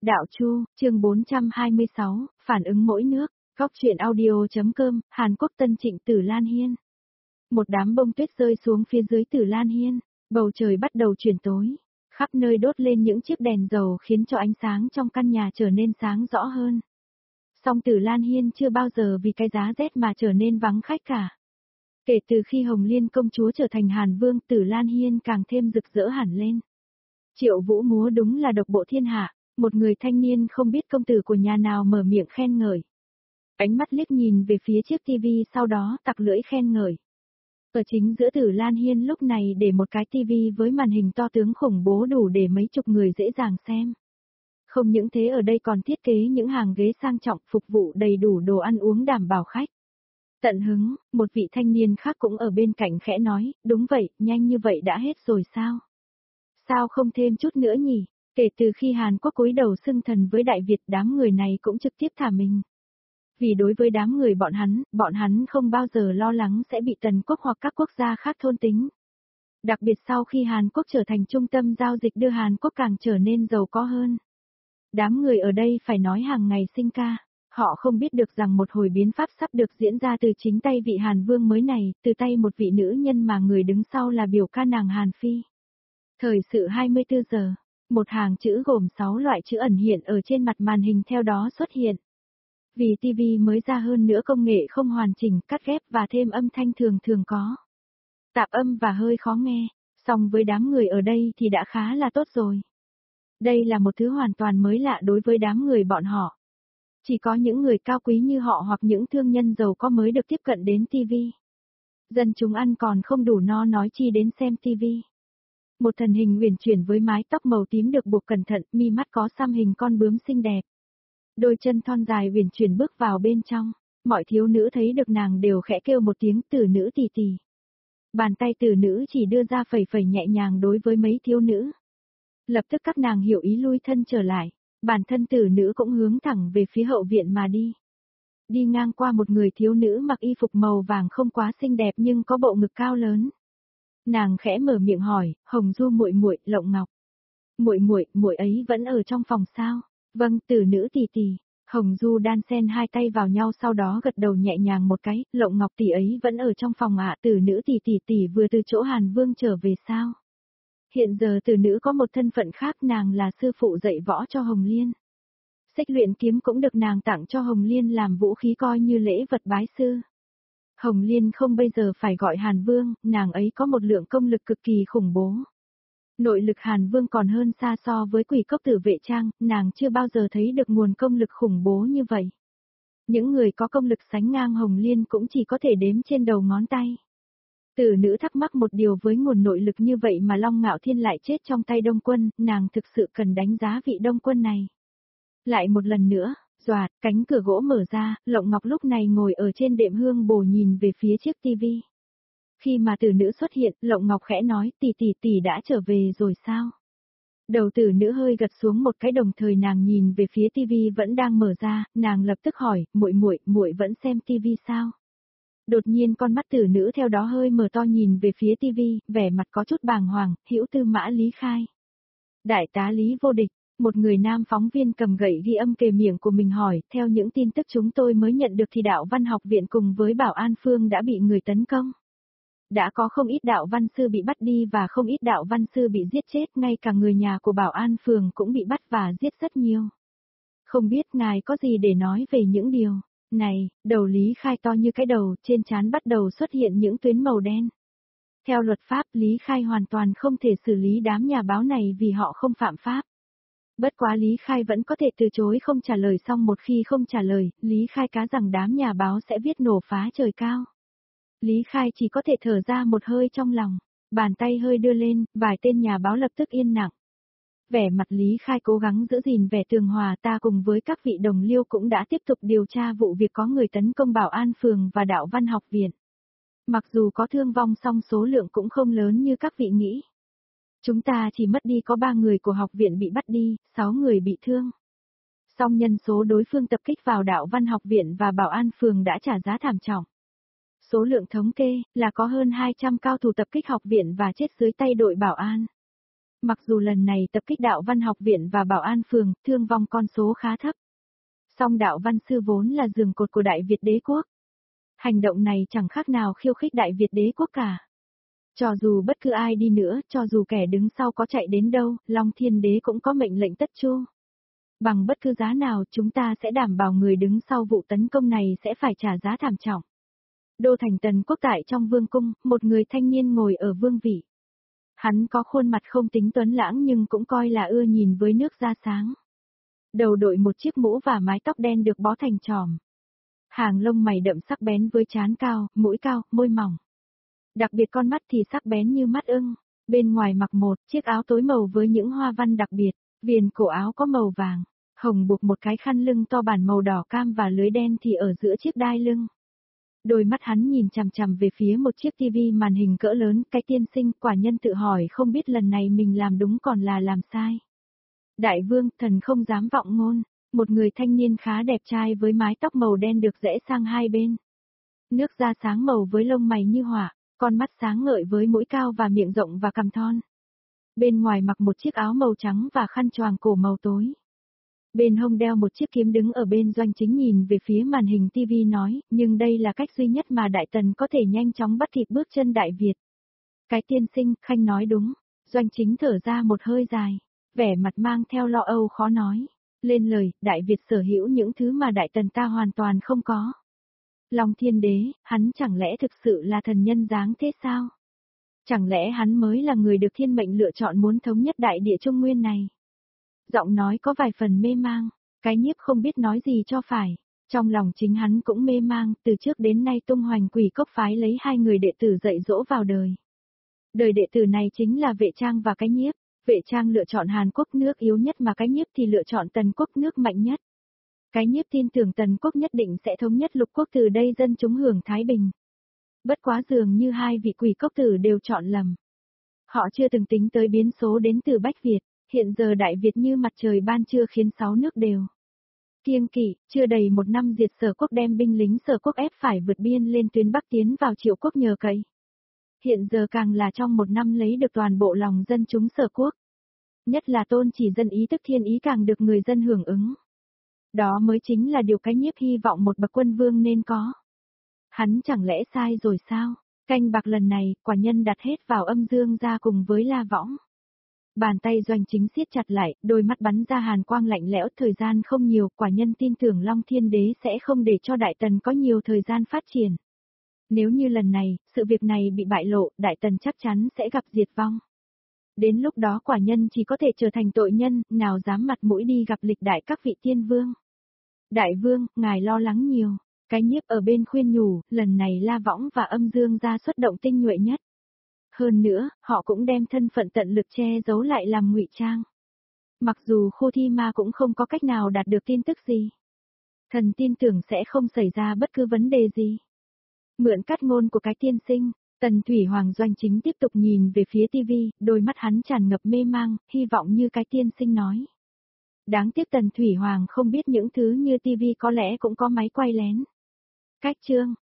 Đạo Chu, chương 426, phản ứng mỗi nước, góc truyện audio.com, Hàn Quốc Tân Trịnh Tử Lan Hiên. Một đám bông tuyết rơi xuống phía dưới Tử Lan Hiên, bầu trời bắt đầu chuyển tối, khắp nơi đốt lên những chiếc đèn dầu khiến cho ánh sáng trong căn nhà trở nên sáng rõ hơn. Song Tử Lan Hiên chưa bao giờ vì cái giá rét mà trở nên vắng khách cả. Kể từ khi Hồng Liên công chúa trở thành Hàn Vương, Tử Lan Hiên càng thêm rực rỡ hẳn lên. Triệu Vũ múa đúng là độc bộ thiên hạ, một người thanh niên không biết công tử của nhà nào mở miệng khen ngợi. Ánh mắt liếc nhìn về phía chiếc tivi sau đó tặc lưỡi khen ngợi. Ở chính giữa Tử Lan Hiên lúc này để một cái tivi với màn hình to tướng khủng bố đủ để mấy chục người dễ dàng xem. Không những thế ở đây còn thiết kế những hàng ghế sang trọng phục vụ đầy đủ đồ ăn uống đảm bảo khách. Tận hứng, một vị thanh niên khác cũng ở bên cạnh khẽ nói, đúng vậy, nhanh như vậy đã hết rồi sao? Sao không thêm chút nữa nhỉ? Kể từ khi Hàn Quốc cúi đầu xưng thần với Đại Việt, đám người này cũng trực tiếp thả mình. Vì đối với đám người bọn hắn không bao giờ lo lắng sẽ bị Tần Quốc hoặc các quốc gia khác thôn tính. Đặc biệt sau khi Hàn Quốc trở thành trung tâm giao dịch đưa Hàn Quốc càng trở nên giàu có hơn. Đám người ở đây phải nói hàng ngày sinh ca. Họ không biết được rằng một hồi biến pháp sắp được diễn ra từ chính tay vị Hàn Vương mới này, từ tay một vị nữ nhân mà người đứng sau là biểu ca nàng Hàn Phi. Thời sự 24 giờ, một hàng chữ gồm 6 loại chữ ẩn hiện ở trên mặt màn hình theo đó xuất hiện. Vì TV mới ra hơn nữa công nghệ không hoàn chỉnh, cắt ghép và thêm âm thanh thường có. Tạp âm và hơi khó nghe, song với đám người ở đây thì đã khá là tốt rồi. Đây là một thứ hoàn toàn mới lạ đối với đám người bọn họ. Chỉ có những người cao quý như họ hoặc những thương nhân giàu có mới được tiếp cận đến TV. Dân chúng ăn còn không đủ no nói chi đến xem TV. Một thần hình uyển chuyển với mái tóc màu tím được buộc cẩn thận, mi mắt có xăm hình con bướm xinh đẹp. Đôi chân thon dài uyển chuyển bước vào bên trong, mọi thiếu nữ thấy được nàng đều khẽ kêu một tiếng tử nữ tì tì. Bàn tay tử nữ chỉ đưa ra phẩy phẩy nhẹ nhàng đối với mấy thiếu nữ. Lập tức các nàng hiểu ý lui thân trở lại, bản thân tử nữ cũng hướng thẳng về phía hậu viện mà đi. Đi ngang qua một người thiếu nữ mặc y phục màu vàng không quá xinh đẹp nhưng có bộ ngực cao lớn. Nàng khẽ mở miệng hỏi, Hồng Du muội muội, Lộng Ngọc. Muội ấy vẫn ở trong phòng sao? Vâng, tử nữ tì tì. Hồng Du đan xen hai tay vào nhau sau đó gật đầu nhẹ nhàng một cái, Lộng Ngọc tỷ ấy vẫn ở trong phòng ạ. Tử nữ tỷ vừa từ chỗ Hàn Vương trở về sao? Hiện giờ tử nữ có một thân phận khác, nàng là sư phụ dạy võ cho Hồng Liên. Xích luyện kiếm cũng được nàng tặng cho Hồng Liên làm vũ khí coi như lễ vật bái sư. Hồng Liên không bây giờ phải gọi Hàn Vương, nàng ấy có một lượng công lực cực kỳ khủng bố. Nội lực Hàn Vương còn hơn xa so với Quỷ Cốc Tử Vệ Trang, nàng chưa bao giờ thấy được nguồn công lực khủng bố như vậy. Những người có công lực sánh ngang Hồng Liên cũng chỉ có thể đếm trên đầu ngón tay. Tử nữ thắc mắc một điều, với nguồn nội lực như vậy mà Long Ngạo Thiên lại chết trong tay Đông Quân, nàng thực sự cần đánh giá vị Đông Quân này. Lại một lần nữa, doạt, cánh cửa gỗ mở ra, Lộng Ngọc lúc này ngồi ở trên đệm hương bồ nhìn về phía chiếc tivi. Khi mà tử nữ xuất hiện, Lộng Ngọc khẽ nói, tỷ đã trở về rồi sao? Đầu tử nữ hơi gật xuống một cái, đồng thời nàng nhìn về phía tivi vẫn đang mở ra, nàng lập tức hỏi, muội vẫn xem tivi sao? Đột nhiên con mắt tử nữ theo đó hơi mở to nhìn về phía tivi, vẻ mặt có chút bàng hoàng, Hữu Tư Mã Lý Khai. Đại tá Lý Vô Địch, một người nam phóng viên cầm gậy ghi âm kề miệng của mình hỏi, theo những tin tức chúng tôi mới nhận được thì Đạo Văn học viện cùng với Bảo An Phương đã bị người tấn công. Đã có không ít đạo văn sư bị bắt đi và không ít đạo văn sư bị giết chết, ngay cả người nhà của Bảo An Phường cũng bị bắt và giết rất nhiều. Không biết ngài có gì để nói về những điều này? Đầu Lý Khai to như cái đầu, trên trán bắt đầu xuất hiện những tuyến màu đen. Theo luật pháp, Lý Khai hoàn toàn không thể xử lý đám nhà báo này vì họ không phạm pháp. Bất quá Lý Khai vẫn có thể từ chối không trả lời, xong một khi không trả lời, Lý Khai cá rằng đám nhà báo sẽ viết nổ phá trời cao. Lý Khai chỉ có thể thở ra một hơi trong lòng, bàn tay hơi đưa lên, vài tên nhà báo lập tức yên lặng. Vẻ mặt Lý Khai cố gắng giữ gìn vẻ tường hòa, ta cùng với các vị đồng liêu cũng đã tiếp tục điều tra vụ việc có người tấn công Bảo An Phường và Đạo Văn học viện. Mặc dù có thương vong song số lượng cũng không lớn như các vị nghĩ. Chúng ta chỉ mất đi có 3 người của học viện bị bắt đi, 6 người bị thương. Song nhân số đối phương tập kích vào Đạo Văn học viện và Bảo An Phường đã trả giá thảm trọng. Số lượng thống kê là có hơn 200 cao thủ tập kích học viện và chết dưới tay đội bảo an. Mặc dù lần này tập kích đạo văn học viện và bảo an phường, thương vong con số khá thấp. Song đạo văn sư vốn là giường cột của Đại Việt đế quốc. Hành động này chẳng khác nào khiêu khích Đại Việt đế quốc cả. Cho dù bất cứ ai đi nữa, cho dù kẻ đứng sau có chạy đến đâu, Long Thiên Đế cũng có mệnh lệnh tất chu. Bằng bất cứ giá nào chúng ta sẽ đảm bảo người đứng sau vụ tấn công này sẽ phải trả giá thảm trọng. Đô thành Tần Quốc tại trong vương cung, một người thanh niên ngồi ở vương vị. Hắn có khuôn mặt không tính tuấn lãng nhưng cũng coi là ưa nhìn với nước da sáng. Đầu đội một chiếc mũ và mái tóc đen được bó thành chòm. Hàng lông mày đậm sắc bén với trán cao, mũi cao, môi mỏng. Đặc biệt con mắt thì sắc bén như mắt ưng. Bên ngoài mặc một chiếc áo tối màu với những hoa văn đặc biệt, viền cổ áo có màu vàng, hồng buộc một cái khăn lưng to bản màu đỏ cam và lưới đen thì ở giữa chiếc đai lưng. Đôi mắt hắn nhìn chằm chằm về phía một chiếc tivi màn hình cỡ lớn, cái tiên sinh quả nhân tự hỏi không biết lần này mình làm đúng còn là làm sai. Đại vương, thần không dám vọng ngôn, một người thanh niên khá đẹp trai với mái tóc màu đen được rẽ sang hai bên. Nước da sáng màu với lông mày như hỏa, con mắt sáng ngời với mũi cao và miệng rộng và cằm thon. Bên ngoài mặc một chiếc áo màu trắng và khăn choàng cổ màu tối. Bên hông đeo một chiếc kiếm đứng ở bên Doanh Chính nhìn về phía màn hình TV nói, nhưng đây là cách duy nhất mà Đại Tần có thể nhanh chóng bắt kịp bước chân Đại Việt. Cái tiên sinh, Khanh nói đúng. Doanh Chính thở ra một hơi dài, vẻ mặt mang theo lo âu khó nói. Lên lời, Đại Việt sở hữu những thứ mà Đại Tần ta hoàn toàn không có. Long Thiên Đế, hắn chẳng lẽ thực sự là thần nhân dáng thế sao? Chẳng lẽ hắn mới là người được thiên mệnh lựa chọn muốn thống nhất đại địa Trung Nguyên này? Giọng nói có vài phần mê mang, cái nhiếp không biết nói gì cho phải. Trong lòng chính hắn cũng mê mang, từ trước đến nay tung hoành Quỷ Cốc phái lấy hai người đệ tử dạy dỗ vào đời. Đời đệ tử này chính là Vệ Trang và cái nhiếp. Vệ Trang lựa chọn Hàn Quốc nước yếu nhất mà cái nhiếp thì lựa chọn Tần Quốc nước mạnh nhất. Cái nhiếp tin tưởng Tần Quốc nhất định sẽ thống nhất lục quốc từ đây dân chúng hưởng thái bình. Bất quá dường như hai vị Quỷ Cốc tử đều chọn lầm. Họ chưa từng tính tới biến số đến từ Bách Việt. Hiện giờ Đại Việt như mặt trời ban trưa khiến 6 nước đều kiêng kỵ, chưa đầy một năm diệt Sở Quốc đem binh lính Sở Quốc ép phải vượt biên lên tuyến Bắc tiến vào Triệu Quốc nhờ cậy. Hiện giờ càng là trong một năm lấy được toàn bộ lòng dân chúng Sở Quốc. Nhất là tôn chỉ dân ý tức thiên ý càng được người dân hưởng ứng. Đó mới chính là điều cái nhiếp hy vọng một bậc quân vương nên có. Hắn chẳng lẽ sai rồi sao? Canh bạc lần này, quả nhân đặt hết vào Âm Dương ra cùng với La Võng. Bàn tay Doanh Chính siết chặt lại, đôi mắt bắn ra hàn quang lạnh lẽo, thời gian không nhiều, quả nhân tin tưởng Long Thiên Đế sẽ không để cho Đại Tần có nhiều thời gian phát triển. Nếu như lần này, sự việc này bị bại lộ, Đại Tần chắc chắn sẽ gặp diệt vong. Đến lúc đó quả nhân chỉ có thể trở thành tội nhân, nào dám mặt mũi đi gặp lịch đại các vị tiên vương. Đại vương, ngài lo lắng nhiều. Cái nhiếp ở bên khuyên nhủ, lần này La Võng và Âm Dương ra xuất động tinh nhuệ nhất. Hơn nữa, họ cũng đem thân phận tận lực che giấu lại làm ngụy trang. Mặc dù Khô Thi Ma cũng không có cách nào đạt được tin tức gì. Thần tin tưởng sẽ không xảy ra bất cứ vấn đề gì. Mượn cắt ngôn của cái tiên sinh, Tần Thủy Hoàng Doanh Chính tiếp tục nhìn về phía tivi, đôi mắt hắn tràn ngập mê mang, hy vọng như cái tiên sinh nói. Đáng tiếc Tần Thủy Hoàng không biết những thứ như tivi có lẽ cũng có máy quay lén. Cách chương